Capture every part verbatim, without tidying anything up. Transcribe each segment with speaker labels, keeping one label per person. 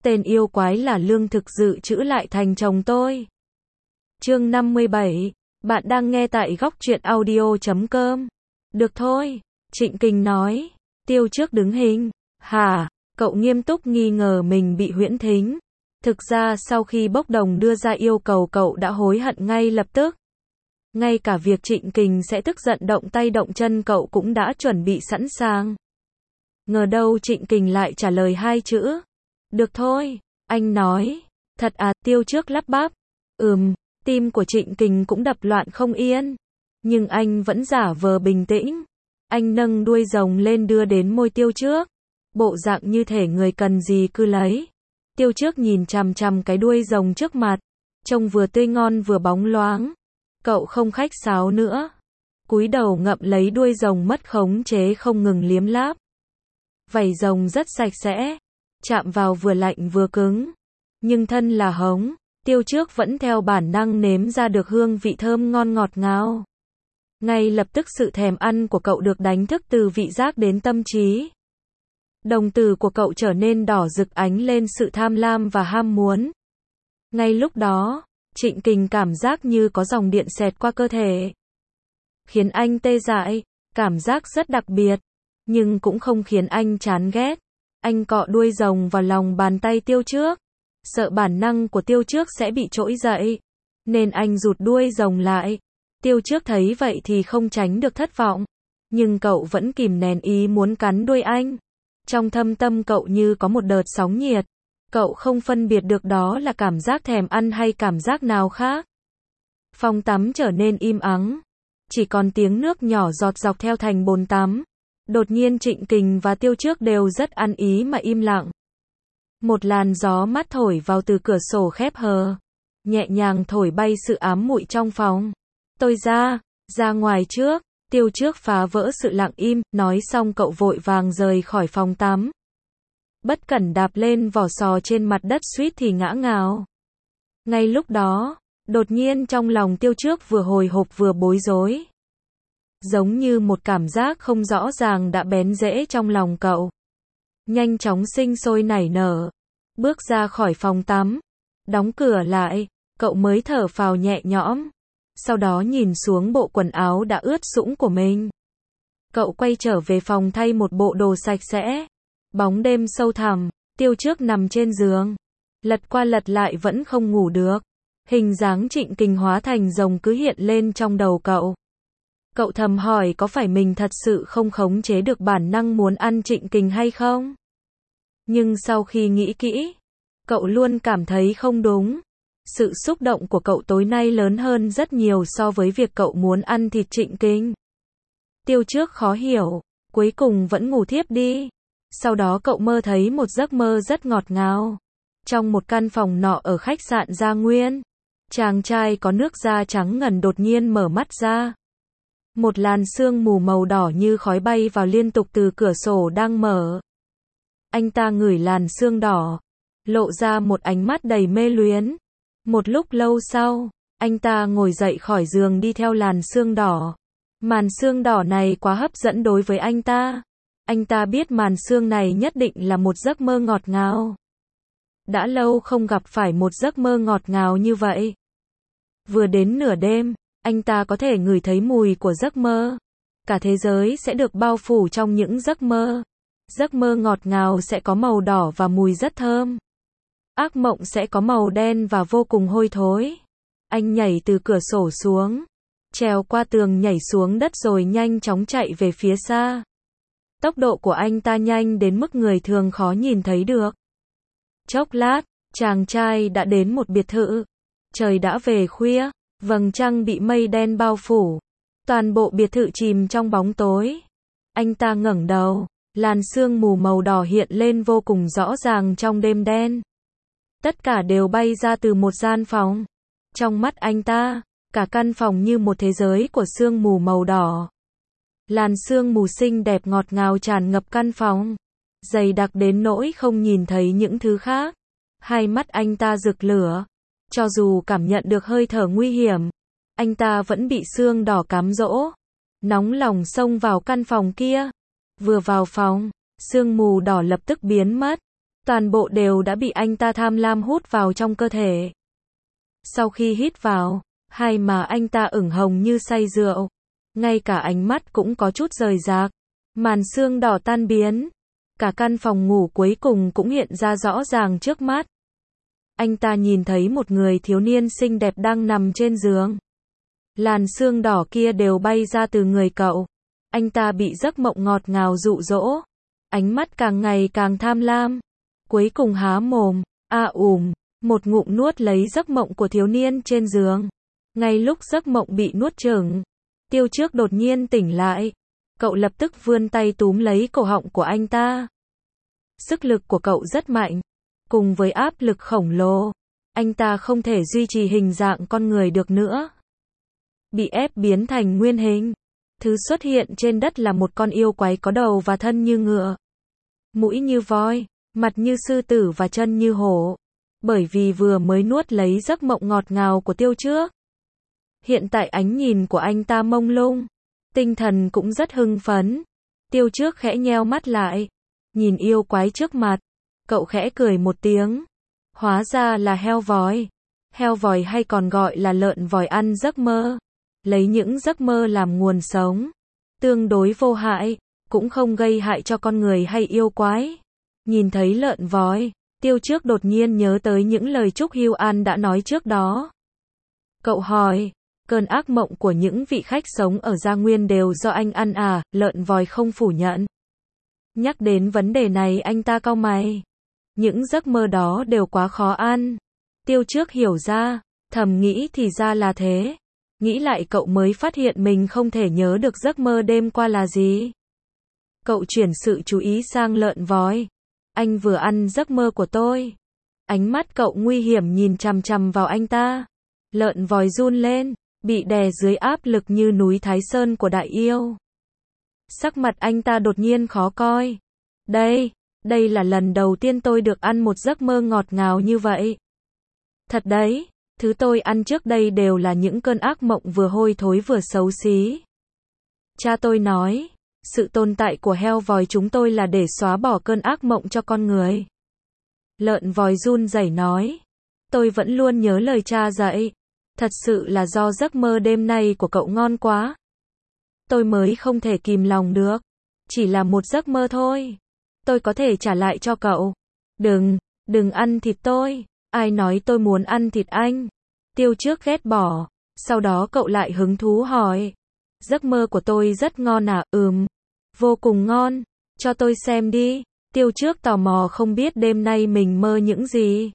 Speaker 1: Tên yêu quái là lương thực dự trữ lại thành chồng tôi. Chương năm mươi bảy. Bạn đang nghe tại góc truyện audio chấm com. Được thôi, Trịnh Kình nói. Tiêu Trước đứng hình. Hả? Cậu nghiêm túc nghi ngờ mình bị huyễn thính. Thực ra sau khi bốc đồng đưa ra yêu cầu cậu đã hối hận ngay lập tức. Ngay cả việc Trịnh Kình sẽ tức giận động tay động chân cậu cũng đã chuẩn bị sẵn sàng. Ngờ đâu Trịnh Kình lại trả lời hai chữ. Được thôi, anh nói. Thật à? Tiêu Trước lắp bắp. Ừm, tim của Trịnh Kình cũng đập loạn không yên. Nhưng anh vẫn giả vờ bình tĩnh. Anh nâng đuôi rồng lên đưa đến môi Tiêu Trước. Bộ dạng như thể người cần gì cứ lấy. Tiêu Trước nhìn chằm chằm cái đuôi rồng trước mặt. Trông vừa tươi ngon vừa bóng loáng. Cậu không khách sáo nữa. Cúi đầu ngậm lấy đuôi rồng mất khống chế không ngừng liếm láp. Vảy rồng rất sạch sẽ. Chạm vào vừa lạnh vừa cứng. Nhưng thân là hống. Tiêu Trước vẫn theo bản năng nếm ra được hương vị thơm ngon ngọt ngào. Ngay lập tức sự thèm ăn của cậu được đánh thức từ vị giác đến tâm trí. Đồng tử của cậu trở nên đỏ rực ánh lên sự tham lam và ham muốn. Ngay lúc đó, Trịnh Kình cảm giác như có dòng điện xẹt qua cơ thể. Khiến anh tê dại, cảm giác rất đặc biệt, nhưng cũng không khiến anh chán ghét. Anh cọ đuôi rồng vào lòng bàn tay Tiêu Trước. Sợ bản năng của Tiêu Trước sẽ bị trỗi dậy, nên anh rụt đuôi rồng lại. Tiêu Trước thấy vậy thì không tránh được thất vọng. Nhưng cậu vẫn kìm nén ý muốn cắn đuôi anh. Trong thâm tâm cậu như có một đợt sóng nhiệt. Cậu không phân biệt được đó là cảm giác thèm ăn hay cảm giác nào khác. Phòng tắm trở nên im ắng. Chỉ còn tiếng nước nhỏ giọt dọc theo thành bồn tắm. Đột nhiên Trịnh Kình và Tiêu Trước đều rất ăn ý mà im lặng. Một làn gió mát thổi vào từ cửa sổ khép hờ. Nhẹ nhàng thổi bay sự ám muội trong phòng. Tôi ra, ra ngoài trước. Tiêu Trước phá vỡ sự lặng im, nói xong cậu vội vàng rời khỏi phòng tắm. Bất cẩn đạp lên vỏ sò trên mặt đất suýt thì ngã ngào. Ngay lúc đó, đột nhiên trong lòng Tiêu Trước vừa hồi hộp vừa bối rối. Giống như một cảm giác không rõ ràng đã bén rễ trong lòng cậu. Nhanh chóng sinh sôi nảy nở. Bước ra khỏi phòng tắm. Đóng cửa lại, cậu mới thở phào nhẹ nhõm. Sau đó nhìn xuống bộ quần áo đã ướt sũng của mình. Cậu quay trở về phòng thay một bộ đồ sạch sẽ. Bóng đêm sâu thẳm, Tiêu Trước nằm trên giường. Lật qua lật lại vẫn không ngủ được. Hình dáng Trịnh Kình hóa thành rồng cứ hiện lên trong đầu cậu. Cậu thầm hỏi có phải mình thật sự không khống chế được bản năng muốn ăn Trịnh Kình hay không? Nhưng sau khi nghĩ kỹ, cậu luôn cảm thấy không đúng. Sự xúc động của cậu tối nay lớn hơn rất nhiều so với việc cậu muốn ăn thịt Trịnh Kình. Tiêu Trước khó hiểu, cuối cùng vẫn ngủ thiếp đi. Sau đó cậu mơ thấy một giấc mơ rất ngọt ngào. Trong một căn phòng nọ ở khách sạn Gia Nguyên, chàng trai có nước da trắng ngần đột nhiên mở mắt ra. Một làn sương mù màu đỏ như khói bay vào liên tục từ cửa sổ đang mở. Anh ta ngửi làn sương đỏ, lộ ra một ánh mắt đầy mê luyến. Một lúc lâu sau, anh ta ngồi dậy khỏi giường đi theo làn sương đỏ. Màn sương đỏ này quá hấp dẫn đối với anh ta. Anh ta biết màn sương này nhất định là một giấc mơ ngọt ngào. Đã lâu không gặp phải một giấc mơ ngọt ngào như vậy. Vừa đến nửa đêm, anh ta có thể ngửi thấy mùi của giấc mơ. Cả thế giới sẽ được bao phủ trong những giấc mơ. Giấc mơ ngọt ngào sẽ có màu đỏ và mùi rất thơm. Ác mộng sẽ có màu đen và vô cùng hôi thối. Anh nhảy từ cửa sổ xuống, trèo qua tường nhảy xuống đất rồi nhanh chóng chạy về phía xa. Tốc độ của anh ta nhanh đến mức người thường khó nhìn thấy được. Chốc lát, chàng trai đã đến một biệt thự. Trời đã về khuya, vầng trăng bị mây đen bao phủ. Toàn bộ biệt thự chìm trong bóng tối. Anh ta ngẩng đầu, làn sương mù màu đỏ hiện lên vô cùng rõ ràng trong đêm đen. Tất cả đều bay ra từ một gian phòng. Trong mắt anh ta, cả căn phòng như một thế giới của sương mù màu đỏ. Làn sương mù xinh đẹp ngọt ngào tràn ngập căn phòng. Dày đặc đến nỗi không nhìn thấy những thứ khác. Hai mắt anh ta rực lửa. Cho dù cảm nhận được hơi thở nguy hiểm, anh ta vẫn bị sương đỏ cám dỗ. Nóng lòng xông vào căn phòng kia. Vừa vào phòng, sương mù đỏ lập tức biến mất. toàn bộ đều đã bị anh ta tham lam hút vào trong cơ thể. Sau khi hít vào, hai má anh ta ửng hồng như say rượu, ngay cả ánh mắt cũng có chút rời rạc, màn sương đỏ tan biến, cả căn phòng ngủ cuối cùng cũng hiện ra rõ ràng trước mắt. Anh ta nhìn thấy một người thiếu niên xinh đẹp đang nằm trên giường. Làn sương đỏ kia đều bay ra từ người cậu. Anh ta bị giấc mộng ngọt ngào dụ dỗ, ánh mắt càng ngày càng tham lam, cuối cùng há mồm, a ùm, một ngụm nuốt lấy giấc mộng của thiếu niên trên giường. Ngay lúc giấc mộng bị nuốt chửng, Tiêu Trước đột nhiên tỉnh lại. Cậu lập tức vươn tay túm lấy cổ họng của anh ta. Sức lực của cậu rất mạnh, cùng với áp lực khổng lồ, anh ta không thể duy trì hình dạng con người được nữa. Bị ép biến thành nguyên hình. Thứ xuất hiện trên đất là một con yêu quái có đầu và thân như ngựa, mũi như voi, mặt như sư tử và chân như hổ. Bởi vì vừa mới nuốt lấy giấc mộng ngọt ngào của Tiêu Trước, hiện tại ánh nhìn của anh ta mông lung, tinh thần cũng rất hưng phấn. Tiêu Trước khẽ nheo mắt lại, nhìn yêu quái trước mặt, cậu khẽ cười một tiếng. Hóa ra là heo vòi. Heo vòi hay còn gọi là lợn vòi ăn giấc mơ, lấy những giấc mơ làm nguồn sống, tương đối vô hại, cũng không gây hại cho con người hay yêu quái. Nhìn thấy lợn vòi, Tiêu Trước đột nhiên nhớ tới những lời Trúc Hưu An đã nói trước đó. Cậu hỏi, cơn ác mộng của những vị khách sống ở Gia Nguyên đều do anh ăn à? Lợn vòi không phủ nhận. Nhắc đến vấn đề này anh ta cau mày. Những giấc mơ đó đều quá khó ăn. Tiêu Trước hiểu ra, thầm nghĩ thì ra là thế. Nghĩ lại cậu mới phát hiện mình không thể nhớ được giấc mơ đêm qua là gì. Cậu chuyển sự chú ý sang lợn vòi. Anh vừa ăn giấc mơ của tôi. Ánh mắt cậu nguy hiểm nhìn chằm chằm vào anh ta. Lợn vòi run lên, bị đè dưới áp lực như núi Thái Sơn của đại yêu. Sắc mặt anh ta đột nhiên khó coi. Đây, đây là lần đầu tiên tôi được ăn một giấc mơ ngọt ngào như vậy. Thật đấy, thứ tôi ăn trước đây đều là những cơn ác mộng vừa hôi thối vừa xấu xí. Cha tôi nói, sự tồn tại của heo vòi chúng tôi là để xóa bỏ cơn ác mộng cho con người. Lợn vòi run rẩy nói, tôi vẫn luôn nhớ lời cha dạy. Thật sự là do giấc mơ đêm nay của cậu ngon quá. Tôi mới không thể kìm lòng được. Chỉ là một giấc mơ thôi. Tôi có thể trả lại cho cậu. Đừng, đừng ăn thịt tôi. Ai nói tôi muốn ăn thịt anh? Tiêu Trước ghét bỏ. Sau đó cậu lại hứng thú hỏi. Giấc mơ của tôi rất ngon à? Ừm, vô cùng ngon. Cho tôi xem đi. Tiêu Trước tò mò không biết đêm nay mình mơ những gì.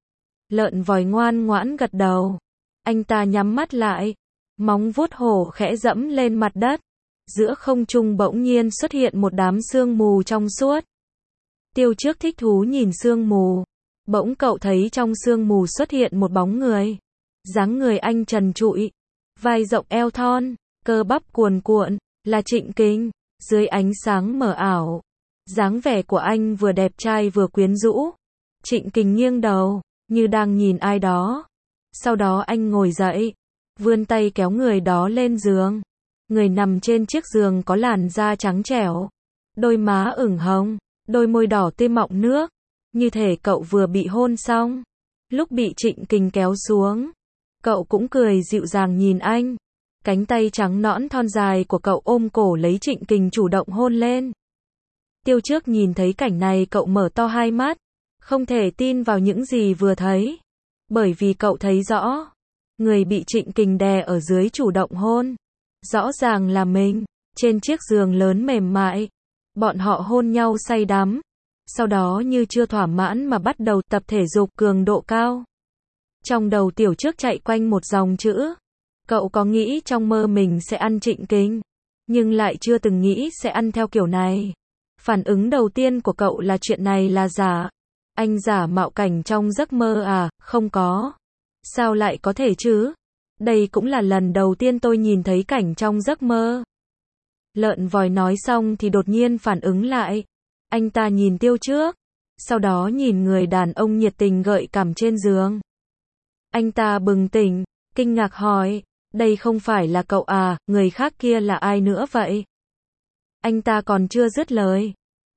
Speaker 1: Lợn vòi ngoan ngoãn gật đầu. Anh ta nhắm mắt lại, móng vuốt hổ khẽ dẫm lên mặt đất. Giữa không trung bỗng nhiên xuất hiện một đám sương mù trong suốt. Tiêu Trước thích thú nhìn sương mù. Bỗng cậu thấy trong sương mù xuất hiện một bóng người. Dáng người anh trần trụi, vai rộng eo thon, cơ bắp cuồn cuộn, là Trịnh Kình. Dưới ánh sáng mờ ảo, dáng vẻ của anh vừa đẹp trai vừa quyến rũ. Trịnh Kình nghiêng đầu, như đang nhìn ai đó. Sau đó anh ngồi dậy, vươn tay kéo người đó lên giường. Người nằm trên chiếc giường có làn da trắng trẻo, đôi má ửng hồng, đôi môi đỏ tươi mọng nước, như thể cậu vừa bị hôn xong. Lúc bị Trịnh Kình kéo xuống, cậu cũng cười dịu dàng nhìn anh. Cánh tay trắng nõn thon dài của cậu ôm cổ lấy Trịnh Kình chủ động hôn lên. Tiêu Trước nhìn thấy cảnh này cậu mở to hai mắt, không thể tin vào những gì vừa thấy. Bởi vì cậu thấy rõ, người bị Trịnh Kình đè ở dưới chủ động hôn, rõ ràng là mình, trên chiếc giường lớn mềm mại. Bọn họ hôn nhau say đắm, sau đó như chưa thỏa mãn mà bắt đầu tập thể dục cường độ cao. Trong đầu Tiểu Trước chạy quanh một dòng chữ. Cậu có nghĩ trong mơ mình sẽ ăn Trịnh Kình, nhưng lại chưa từng nghĩ sẽ ăn theo kiểu này. Phản ứng đầu tiên của cậu là chuyện này là giả. Anh giả mạo cảnh trong giấc mơ à? Không có. Sao lại có thể chứ? Đây cũng là lần đầu tiên tôi nhìn thấy cảnh trong giấc mơ. Lợn vòi nói xong thì đột nhiên phản ứng lại. Anh ta nhìn Tiêu Trước, sau đó nhìn người đàn ông nhiệt tình gợi cảm trên giường. Anh ta bừng tỉnh, kinh ngạc hỏi, đây không phải là cậu à, người khác kia là ai nữa vậy? Anh ta còn chưa dứt lời.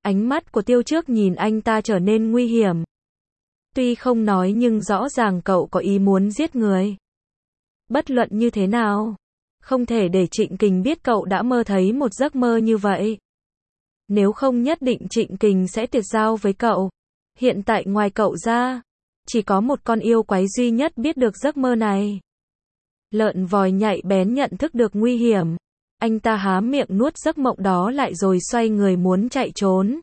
Speaker 1: Ánh mắt của Tiêu Trước nhìn anh ta trở nên nguy hiểm. Tuy không nói nhưng rõ ràng cậu có ý muốn giết người. Bất luận như thế nào, không thể để Trịnh Kình biết cậu đã mơ thấy một giấc mơ như vậy. Nếu không nhất định Trịnh Kình sẽ tuyệt giao với cậu. Hiện tại ngoài cậu ra, chỉ có một con yêu quái duy nhất biết được giấc mơ này. Lợn vòi nhạy bén nhận thức được nguy hiểm. Anh ta há miệng nuốt giấc mộng đó lại rồi xoay người muốn chạy trốn.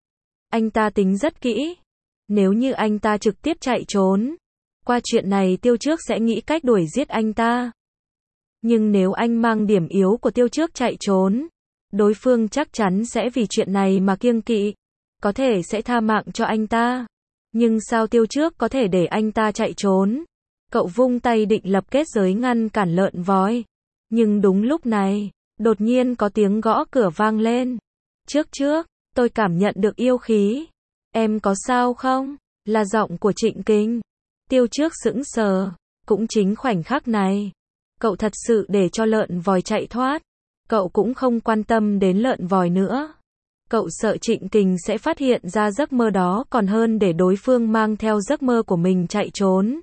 Speaker 1: Anh ta tính rất kỹ. Nếu như anh ta trực tiếp chạy trốn, qua chuyện này Tiêu Trước sẽ nghĩ cách đuổi giết anh ta. Nhưng nếu anh mang điểm yếu của Tiêu Trước chạy trốn, đối phương chắc chắn sẽ vì chuyện này mà kiêng kỵ, có thể sẽ tha mạng cho anh ta. Nhưng sao Tiêu Trước có thể để anh ta chạy trốn? Cậu vung tay định lập kết giới ngăn cản lợn vòi. Nhưng đúng lúc này, đột nhiên có tiếng gõ cửa vang lên. Trước trước, tôi cảm nhận được yêu khí. Em có sao không? Là giọng của Trịnh Kình. Tiêu Trước sững sờ. Cũng chính khoảnh khắc này, cậu thật sự để cho lợn vòi chạy thoát. Cậu cũng không quan tâm đến lợn vòi nữa. Cậu sợ Trịnh Kình sẽ phát hiện ra giấc mơ đó còn hơn để đối phương mang theo giấc mơ của mình chạy trốn.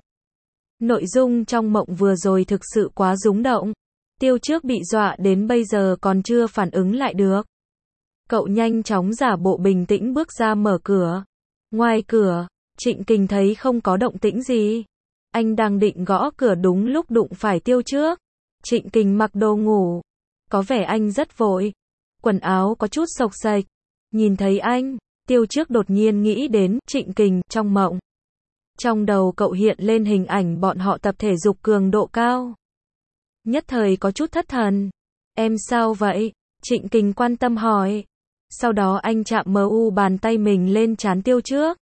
Speaker 1: Nội dung trong mộng vừa rồi thực sự quá rúng động. Tiêu Trước bị dọa đến bây giờ còn chưa phản ứng lại được. Cậu nhanh chóng giả bộ bình tĩnh bước ra mở cửa. Ngoài cửa, Trịnh Kình thấy không có động tĩnh gì. Anh đang định gõ cửa đúng lúc đụng phải Tiêu Trước. Trịnh Kình mặc đồ ngủ. Có vẻ anh rất vội. Quần áo có chút xộc xệch. Nhìn thấy anh, Tiêu Trước đột nhiên nghĩ đến Trịnh Kình trong mộng. Trong đầu cậu hiện lên hình ảnh bọn họ tập thể dục cường độ cao. Nhất thời có chút thất thần. Em sao vậy? Trịnh Kình quan tâm hỏi. Sau đó anh chạm mờ u bàn tay mình lên trán Tiêu Trước.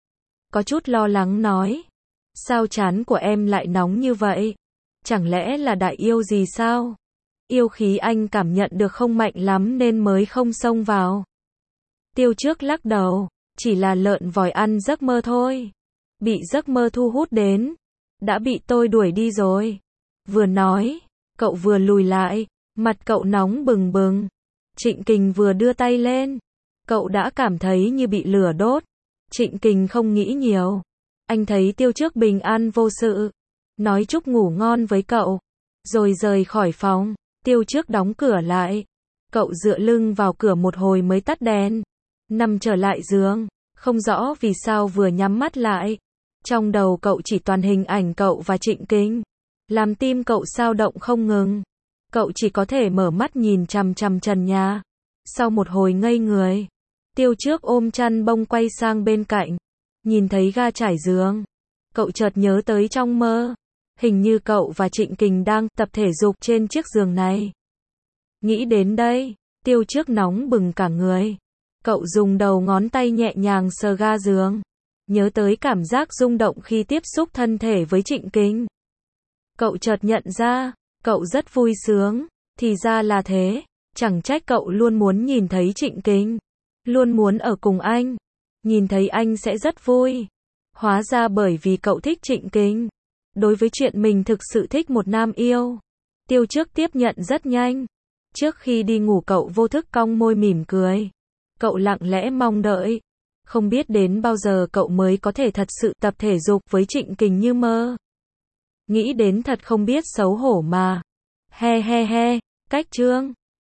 Speaker 1: Có chút lo lắng nói. Sao trán của em lại nóng như vậy? Chẳng lẽ là đại yêu gì sao? Yêu khí anh cảm nhận được không mạnh lắm nên mới không xông vào. Tiêu Trước lắc đầu. Chỉ là lợn vòi ăn giấc mơ thôi. Bị giấc mơ thu hút đến. Đã bị tôi đuổi đi rồi. Vừa nói, cậu vừa lùi lại. Mặt cậu nóng bừng bừng. Trịnh Kình vừa đưa tay lên. Cậu đã cảm thấy như bị lửa đốt. Trịnh Kình không nghĩ nhiều. Anh thấy Tiêu Trước bình an vô sự. Nói chúc ngủ ngon với cậu. Rồi rời khỏi phòng. Tiêu Trước đóng cửa lại. Cậu dựa lưng vào cửa một hồi mới tắt đèn. Nằm trở lại giường. Không rõ vì sao vừa nhắm mắt lại. Trong đầu cậu chỉ toàn hình ảnh cậu và Trịnh Kình. Làm tim cậu xao động không ngừng. Cậu chỉ có thể mở mắt nhìn chằm chằm trần nhà. Sau một hồi ngây người, Tiêu Trước ôm chăn bông quay sang bên cạnh. Nhìn thấy ga trải giường. Cậu chợt nhớ tới trong mơ. Hình như cậu và Trịnh Kình đang tập thể dục trên chiếc giường này. Nghĩ đến đây, Tiêu Trước nóng bừng cả người. Cậu dùng đầu ngón tay nhẹ nhàng sờ ga giường. Nhớ tới cảm giác rung động khi tiếp xúc thân thể với Trịnh Kình. Cậu chợt nhận ra, cậu rất vui sướng. Thì ra là thế. Chẳng trách cậu luôn muốn nhìn thấy Trịnh Kình. Luôn muốn ở cùng anh. Nhìn thấy anh sẽ rất vui. Hóa ra bởi vì cậu thích Trịnh Kình. Đối với chuyện mình thực sự thích một nam yêu, Tiêu Trước tiếp nhận rất nhanh. Trước khi đi ngủ cậu vô thức cong môi mỉm cười. Cậu lặng lẽ mong đợi. Không biết đến bao giờ cậu mới có thể thật sự tập thể dục với Trịnh Kình như mơ. Nghĩ đến thật không biết xấu hổ mà. He he he, cách chương.